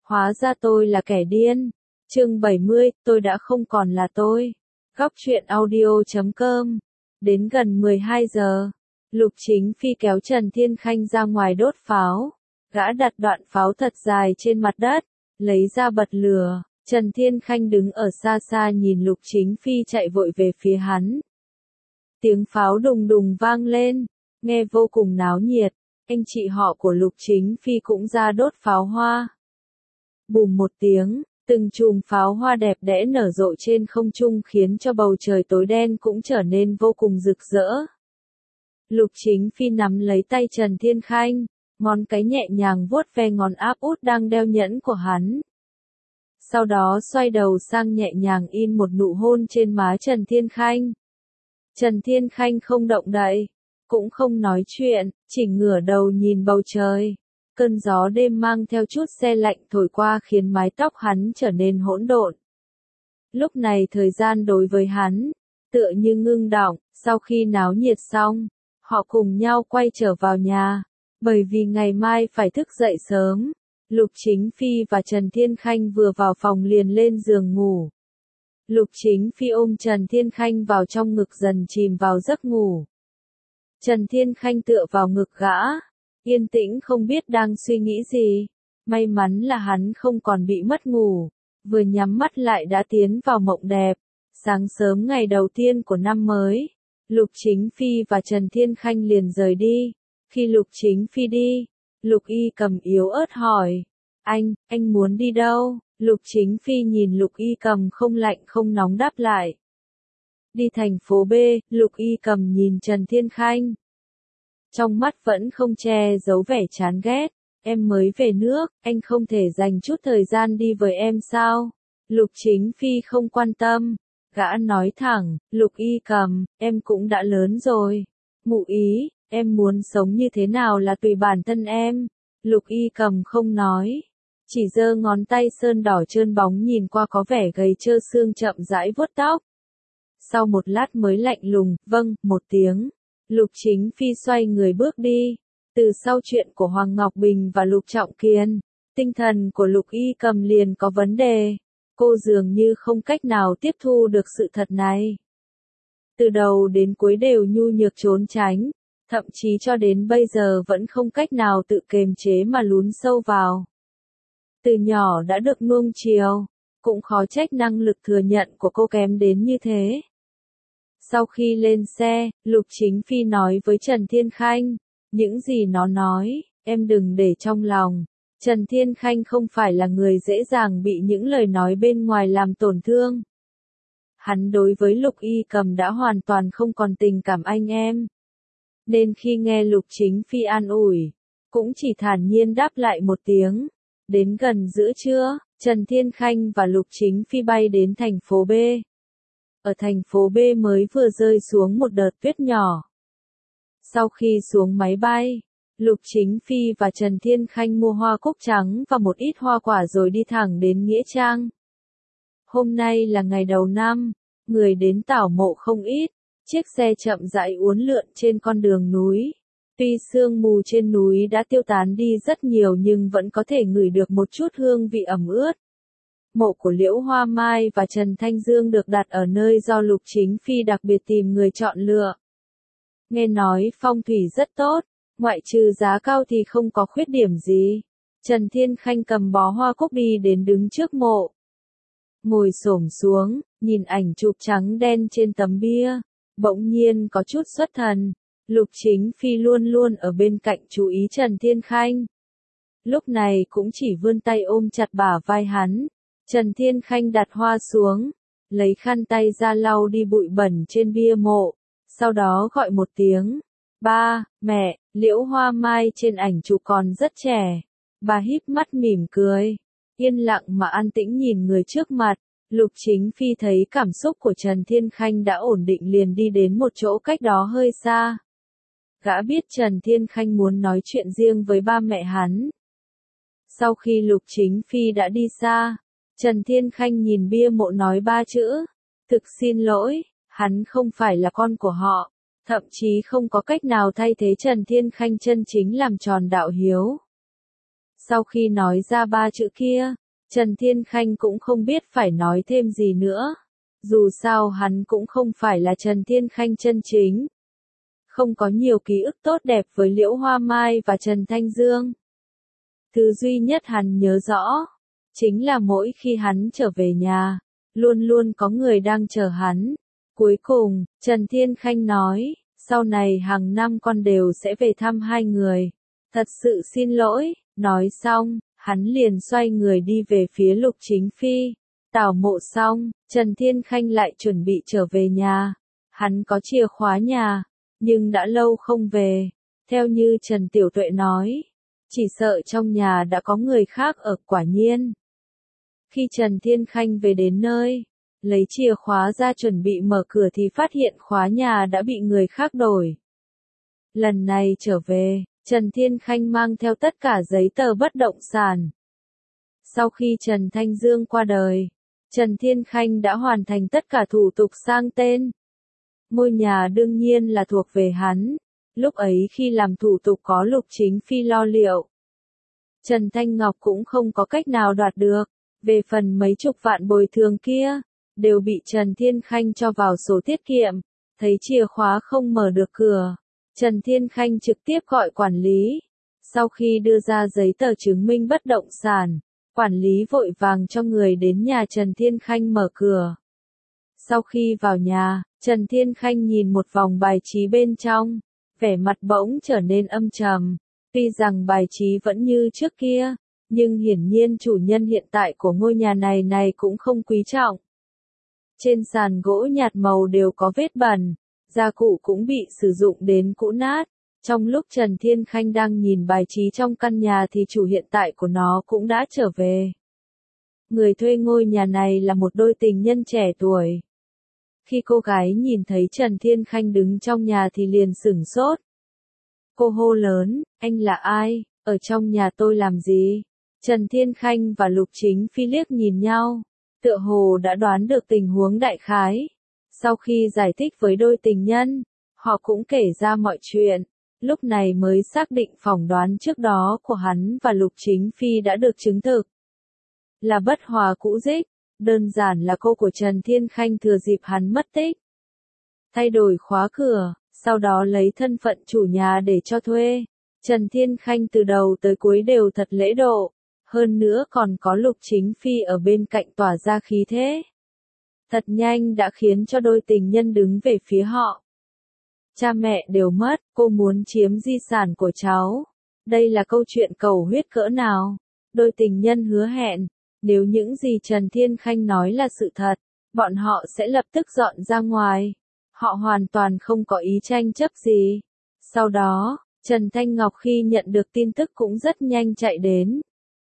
Hóa ra tôi là kẻ điên. Chương 70, tôi đã không còn là tôi. Góc truyện audio.com. Đến gần 12 giờ, Lục Chính Phi kéo Trần Thiên Khanh ra ngoài đốt pháo. Gã đặt đoạn pháo thật dài trên mặt đất, lấy ra bật lửa. Trần Thiên Khanh đứng ở xa xa nhìn Lục Chính Phi chạy vội về phía hắn. Tiếng pháo đùng đùng vang lên, nghe vô cùng náo nhiệt. Anh chị họ của Lục Chính Phi cũng ra đốt pháo hoa. Bùm một tiếng, từng chùm pháo hoa đẹp đẽ nở rộ trên không trung khiến cho bầu trời tối đen cũng trở nên vô cùng rực rỡ. Lục Chính Phi nắm lấy tay Trần Thiên Khanh, ngón cái nhẹ nhàng vuốt ve ngón áp út đang đeo nhẫn của hắn. Sau đó xoay đầu sang nhẹ nhàng in một nụ hôn trên má Trần Thiên Khanh. Trần Thiên Khanh không động đậy, cũng không nói chuyện, chỉ ngửa đầu nhìn bầu trời. Cơn gió đêm mang theo chút se lạnh thổi qua khiến mái tóc hắn trở nên hỗn độn. Lúc này thời gian đối với hắn, tựa như ngưng đọng, sau khi náo nhiệt xong, họ cùng nhau quay trở vào nhà, bởi vì ngày mai phải thức dậy sớm. Lục Chính Phi và Trần Thiên Khanh vừa vào phòng liền lên giường ngủ. Lục Chính Phi ôm Trần Thiên Khanh vào trong ngực dần chìm vào giấc ngủ. Trần Thiên Khanh tựa vào ngực gã, yên tĩnh không biết đang suy nghĩ gì. May mắn là hắn không còn bị mất ngủ, vừa nhắm mắt lại đã tiến vào mộng đẹp. Sáng sớm ngày đầu tiên của năm mới, Lục Chính Phi và Trần Thiên Khanh liền rời đi. Khi Lục Chính Phi đi, Lục Y Cầm yếu ớt hỏi, anh muốn đi đâu? Lục Chính Phi nhìn Lục Y Cầm không lạnh không nóng đáp lại. Đi thành phố B, Lục Y Cầm nhìn Trần Thiên Khanh. Trong mắt vẫn không che giấu vẻ chán ghét, em mới về nước, anh không thể dành chút thời gian đi với em sao? Lục Chính Phi không quan tâm, gã nói thẳng, Lục Y Cầm, em cũng đã lớn rồi. Ngụ ý, em muốn sống như thế nào là tùy bản thân em. Lục Y Cầm không nói, chỉ giơ ngón tay sơn đỏ trơn bóng nhìn qua có vẻ gầy trơ xương chậm rãi vuốt tóc. Sau một lát mới lạnh lùng, vâng, một tiếng. Lục Chính Phi xoay người bước đi. Từ sau chuyện của Hoàng Ngọc Bình và Lục Trọng Kiên, tinh thần của Lục Y Cầm liền có vấn đề. Cô dường như không cách nào tiếp thu được sự thật này. Từ đầu đến cuối đều nhu nhược trốn tránh, thậm chí cho đến bây giờ vẫn không cách nào tự kiềm chế mà lún sâu vào. Từ nhỏ đã được nuông chiều, cũng khó trách năng lực thừa nhận của cô kém đến như thế. Sau khi lên xe, Lục Chính Phi nói với Trần Thiên Khanh, những gì nó nói, em đừng để trong lòng. Trần Thiên Khanh không phải là người dễ dàng bị những lời nói bên ngoài làm tổn thương. Hắn đối với Lục Y Cầm đã hoàn toàn không còn tình cảm anh em. Nên khi nghe Lục Chính Phi an ủi, cũng chỉ thản nhiên đáp lại một tiếng. Đến gần giữa trưa, Trần Thiên Khanh và Lục Chính Phi bay đến thành phố B. Ở thành phố B mới vừa rơi xuống một đợt tuyết nhỏ. Sau khi xuống máy bay, Lục Chính Phi và Trần Thiên Khanh mua hoa cúc trắng và một ít hoa quả rồi đi thẳng đến Nghĩa Trang. Hôm nay là ngày đầu năm, người đến tảo mộ không ít, chiếc xe chậm rãi uốn lượn trên con đường núi. Tuy sương mù trên núi đã tiêu tán đi rất nhiều nhưng vẫn có thể ngửi được một chút hương vị ẩm ướt. Mộ của Liễu Hoa Mai và Trần Thanh Dương được đặt ở nơi do Lục Chính Phi đặc biệt tìm người chọn lựa. Nghe nói phong thủy rất tốt, ngoại trừ giá cao thì không có khuyết điểm gì. Trần Thiên Khanh cầm bó hoa cúc đi đến đứng trước mộ. Ngồi xổm xuống, nhìn ảnh chụp trắng đen trên tấm bia, bỗng nhiên có chút xuất thần. Lục Chính Phi luôn luôn ở bên cạnh chú ý Trần Thiên Khanh. Lúc này cũng chỉ vươn tay ôm chặt bả vai hắn. Trần Thiên Khanh đặt hoa xuống, lấy khăn tay ra lau đi bụi bẩn trên bia mộ, sau đó gọi một tiếng. Ba, mẹ, Liễu Hoa Mai trên ảnh chụp còn rất trẻ. Bà híp mắt mỉm cười, yên lặng mà an tĩnh nhìn người trước mặt. Lục Chính Phi thấy cảm xúc của Trần Thiên Khanh đã ổn định liền đi đến một chỗ cách đó hơi xa. Gã biết Trần Thiên Khanh muốn nói chuyện riêng với ba mẹ hắn. Sau khi Lục Chính Phi đã đi xa, Trần Thiên Khanh nhìn bia mộ nói ba chữ. Thực xin lỗi, hắn không phải là con của họ, thậm chí không có cách nào thay thế Trần Thiên Khanh chân chính làm tròn đạo hiếu. Sau khi nói ra ba chữ kia, Trần Thiên Khanh cũng không biết phải nói thêm gì nữa. Dù sao hắn cũng không phải là Trần Thiên Khanh chân chính. Không có nhiều ký ức tốt đẹp với Liễu Hoa Mai và Trần Thanh Dương. Thứ duy nhất hắn nhớ rõ, chính là mỗi khi hắn trở về nhà, luôn luôn có người đang chờ hắn. Cuối cùng, Trần Thiên Khanh nói, sau này hàng năm con đều sẽ về thăm hai người. Thật sự xin lỗi, nói xong, hắn liền xoay người đi về phía Lục Chính Phi. Tảo mộ xong, Trần Thiên Khanh lại chuẩn bị trở về nhà. Hắn có chìa khóa nhà, nhưng đã lâu không về. Theo như Trần Tiểu Tuệ nói, chỉ sợ trong nhà đã có người khác ở. Quả nhiên. Khi Trần Thiên Khanh về đến nơi, lấy chìa khóa ra chuẩn bị mở cửa thì phát hiện khóa nhà đã bị người khác đổi. Lần này trở về, Trần Thiên Khanh mang theo tất cả giấy tờ bất động sản. Sau khi Trần Thanh Dương qua đời, Trần Thiên Khanh đã hoàn thành tất cả thủ tục sang tên. Ngôi nhà đương nhiên là thuộc về hắn. Lúc ấy khi làm thủ tục có Lục Chính Phi lo liệu. Trần Thanh Ngọc cũng không có cách nào đoạt được. Về phần mấy chục vạn bồi thường kia, đều bị Trần Thiên Khanh cho vào sổ tiết kiệm. Thấy chìa khóa không mở được cửa, Trần Thiên Khanh trực tiếp gọi quản lý. Sau khi đưa ra giấy tờ chứng minh bất động sản, quản lý vội vàng cho người đến nhà Trần Thiên Khanh mở cửa. Sau khi vào nhà, Trần Thiên Khanh nhìn một vòng bài trí bên trong, vẻ mặt bỗng trở nên âm trầm. Tuy rằng bài trí vẫn như trước kia, nhưng hiển nhiên chủ nhân hiện tại của ngôi nhà này cũng không quý trọng. Trên sàn gỗ nhạt màu đều có vết bẩn, gia cụ cũng bị sử dụng đến cũ nát. Trong lúc Trần Thiên Khanh đang nhìn bài trí trong căn nhà thì chủ hiện tại của nó cũng đã trở về. Người thuê ngôi nhà này là một đôi tình nhân trẻ tuổi. Khi cô gái nhìn thấy Trần Thiên Khanh đứng trong nhà thì liền sửng sốt. Cô hô lớn, anh là ai, ở trong nhà tôi làm gì? Trần Thiên Khanh và Lục Chính Phi liếc nhìn nhau, tựa hồ đã đoán được tình huống đại khái. Sau khi giải thích với đôi tình nhân, họ cũng kể ra mọi chuyện, lúc này mới xác định phỏng đoán trước đó của hắn và Lục Chính Phi đã được chứng thực. Là bất hòa cũ dích, đơn giản là cô của Trần Thiên Khanh thừa dịp hắn mất tích. Thay đổi khóa cửa, sau đó lấy thân phận chủ nhà để cho thuê. Trần Thiên Khanh từ đầu tới cuối đều thật lễ độ, hơn nữa còn có Lục Chính Phi ở bên cạnh tỏa ra khí thế. Thật nhanh đã khiến cho đôi tình nhân đứng về phía họ. Cha mẹ đều mất, cô muốn chiếm di sản của cháu. Đây là câu chuyện cầu huyết cỡ nào? Đôi tình nhân hứa hẹn, nếu những gì Trần Thiên Khanh nói là sự thật, bọn họ sẽ lập tức dọn ra ngoài. Họ hoàn toàn không có ý tranh chấp gì. Sau đó, Trần Thanh Ngọc khi nhận được tin tức cũng rất nhanh chạy đến.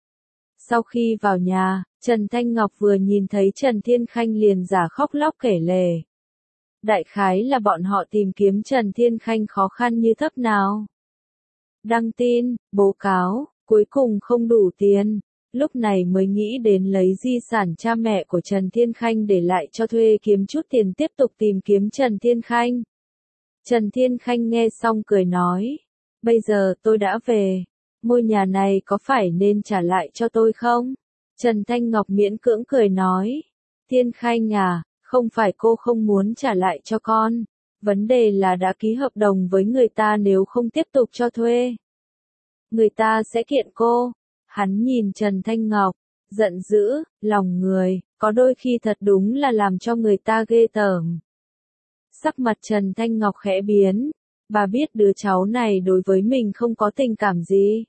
Sau khi vào nhà, Trần Thanh Ngọc vừa nhìn thấy Trần Thiên Khanh liền giả khóc lóc kể lể. Đại khái là bọn họ tìm kiếm Trần Thiên Khanh khó khăn như thấp nào. Đăng tin, bố cáo, cuối cùng không đủ tiền, lúc này mới nghĩ đến lấy di sản cha mẹ của Trần Thiên Khanh để lại cho thuê kiếm chút tiền tiếp tục tìm kiếm Trần Thiên Khanh. Trần Thiên Khanh nghe xong cười nói, bây giờ tôi đã về, ngôi nhà này có phải nên trả lại cho tôi không? Trần Thanh Ngọc miễn cưỡng cười nói, Thiên Khanh à, không phải cô không muốn trả lại cho con, vấn đề là đã ký hợp đồng với người ta, nếu không tiếp tục cho thuê, người ta sẽ kiện cô. Hắn nhìn Trần Thanh Ngọc, giận dữ, lòng người, có đôi khi thật đúng là làm cho người ta ghê tởm. Sắc mặt Trần Thanh Ngọc khẽ biến, bà biết đứa cháu này đối với mình không có tình cảm gì.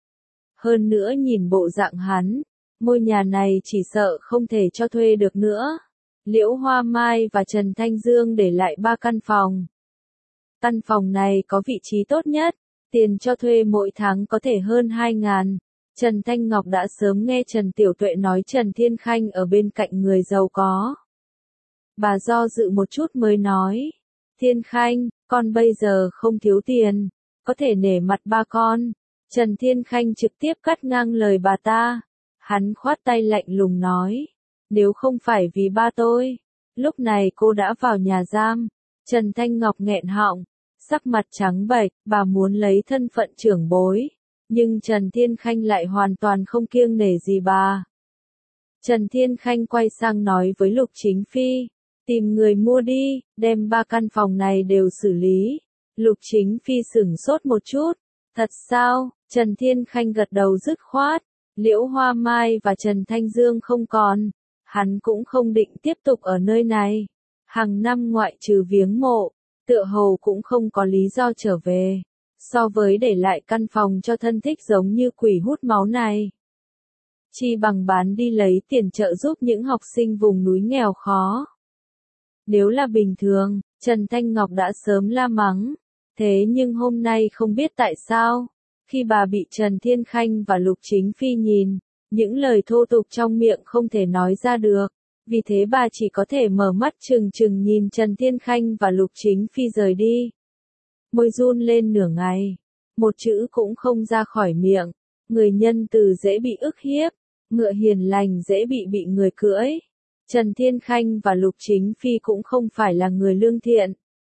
Hơn nữa nhìn bộ dạng hắn, ngôi nhà này chỉ sợ không thể cho thuê được nữa. Liễu Hoa Mai và Trần Thanh Dương để lại 3 căn phòng. Căn phòng này có vị trí tốt nhất, tiền cho thuê mỗi tháng có thể hơn 2.000. Trần Thanh Ngọc đã sớm nghe Trần Tiểu Tuệ nói Trần Thiên Khanh ở bên cạnh người giàu có. Bà do dự một chút mới nói, Thiên Khanh, con bây giờ không thiếu tiền, có thể nể mặt ba con. Trần Thiên Khanh trực tiếp cắt ngang lời bà ta. Hắn khoát tay lạnh lùng nói, nếu không phải vì ba tôi, lúc này cô đã vào nhà giam. Trần Thanh Ngọc nghẹn họng, sắc mặt trắng bệch, bà muốn lấy thân phận trưởng bối, Nhưng Trần Thiên Khanh lại hoàn toàn không kiêng nể gì bà. Trần Thiên Khanh quay sang nói với Lục Chính Phi, tìm người mua đi, đem 3 căn phòng này đều xử lý. Lục Chính Phi sửng sốt một chút, thật sao? Trần Thiên Khanh gật đầu dứt khoát, Liễu Hoa Mai và Trần Thanh Dương không còn, hắn cũng không định tiếp tục ở nơi này. Hàng năm ngoại trừ viếng mộ, tựa hồ cũng không có lý do trở về. So với để lại căn phòng cho thân thích giống như quỷ hút máu này, chi bằng bán đi lấy tiền trợ giúp những học sinh vùng núi nghèo khó. Nếu là bình thường, Trần Thanh Ngọc đã sớm la mắng. Thế nhưng hôm nay không biết tại sao, khi bà bị Trần Thiên Khanh và Lục Chính Phi nhìn, những lời thô tục trong miệng không thể nói ra được. Vì thế bà chỉ có thể mở mắt trừng trừng nhìn Trần Thiên Khanh và Lục Chính Phi rời đi. Môi run lên nửa ngày, một chữ cũng không ra khỏi miệng. Người nhân từ dễ bị ức hiếp, ngựa hiền lành dễ bị người cưỡi. Trần Thiên Khanh và Lục Chính Phi cũng không phải là người lương thiện.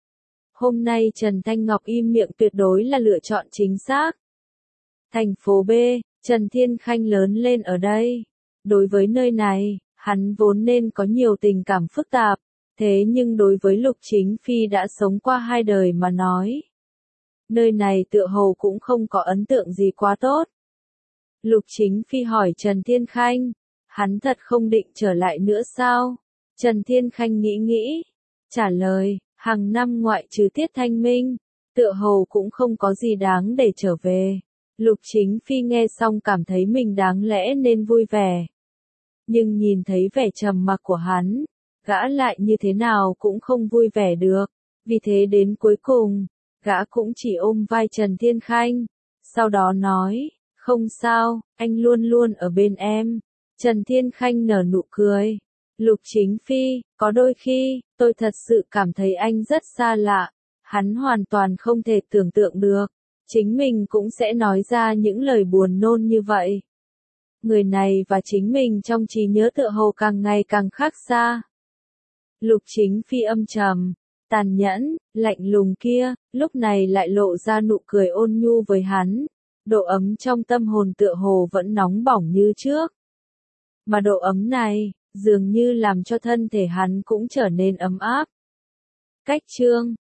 Hôm nay Trần Thanh Ngọc im miệng tuyệt đối là lựa chọn chính xác. Thành phố B, Trần Thiên Khanh lớn lên ở đây. Đối với nơi này, hắn vốn nên có nhiều tình cảm phức tạp. Thế nhưng đối với Lục Chính Phi đã sống qua 2 đời mà nói, nơi này tựa hồ cũng không có ấn tượng gì quá tốt. Lục Chính Phi hỏi Trần Thiên Khanh, hắn thật không định trở lại nữa sao? Trần Thiên Khanh nghĩ, trả lời, hàng năm ngoại trừ tiết thanh minh, tựa hồ cũng không có gì đáng để trở về. Lục Chính Phi nghe xong cảm thấy mình đáng lẽ nên vui vẻ. Nhưng nhìn thấy vẻ trầm mặc của hắn, gã lại như thế nào cũng không vui vẻ được. Vì thế đến cuối cùng, gã cũng chỉ ôm vai Trần Thiên Khanh. Sau đó nói, không sao, anh luôn luôn ở bên em. Trần Thiên Khanh nở nụ cười. Lục Chính Phi, có đôi khi, tôi thật sự cảm thấy anh rất xa lạ. Hắn hoàn toàn không thể tưởng tượng được. Chính mình cũng sẽ nói ra những lời buồn nôn như vậy. Người này và chính mình trong trí nhớ tựa hồ càng ngày càng khác xa. Lục Chính Phi âm trầm, tàn nhẫn, lạnh lùng kia, lúc này lại lộ ra nụ cười ôn nhu với hắn. Độ ấm trong tâm hồn tựa hồ vẫn nóng bỏng như trước. Mà độ ấm này, dường như làm cho thân thể hắn cũng trở nên ấm áp. Cách chương